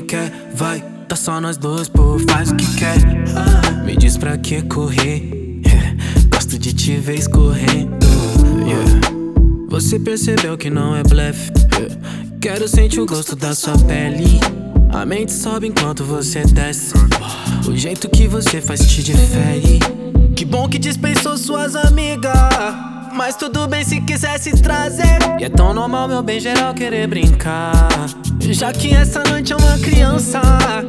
quer, vai. Tá só nós dois, pô, faz o que quer. Me diz pra que correr, gosto de te ver escorrendo, Você percebeu que não é blefe, Quero sentir o gosto da sua pele. A mente sobe enquanto você desce. O jeito que você faz te difere. Que bom que dispensou suas amigas, mas tudo bem se quisesse trazer. E é tão normal, meu bem geral, querer brincar, já que essa noite é uma criança.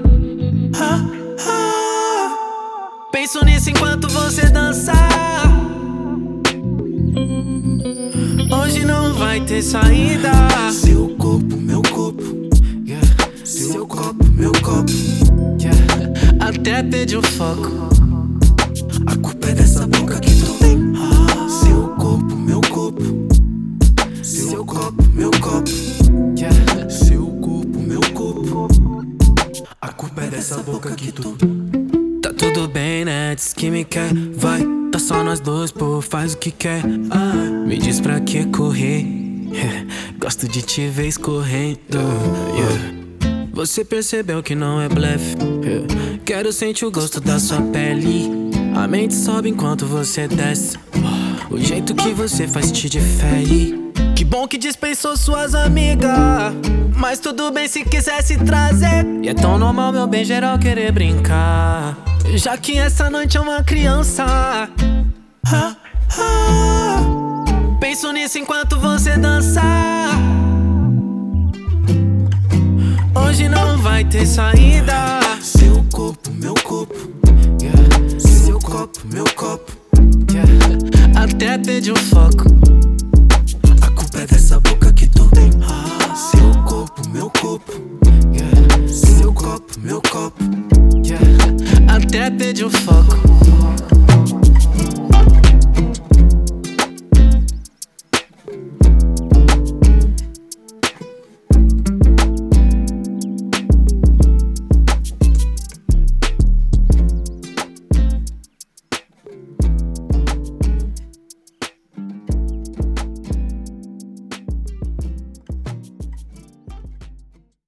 Penso nisso enquanto você dançar. Hoje não vai ter saída. Seu corpo, meu corpo, seu copo, meu copo, Até perdi o foco. A culpa é dessa boca que tu tem. Seu corpo, meu corpo, seu copo, meu copo, seu corpo, meu corpo. A culpa é dessa boca que tu. Tá tudo bem, né? Diz que me quer, vai. Tá só nós dois, pô, faz o que quer. Me diz pra que correr, gosto de te ver escorrendo, Você percebeu que não é blefe, Quero sentir o gosto da sua pele. A mente sobe enquanto você desce. O jeito que você faz te difere. Que bom que dispensou suas amigas, mas tudo bem se quisesse trazer. E é tão normal, meu bem geral, querer brincar, já que essa noite é uma criança. Penso nisso enquanto você dançar. Hoje não vai ter saída. Seu corpo, meu corpo, seu copo, meu copo, Até perdi o foco. A culpa é dessa boca que tu tem. Seu corpo, meu corpo, seu copo, meu copo, Até perdi o foco.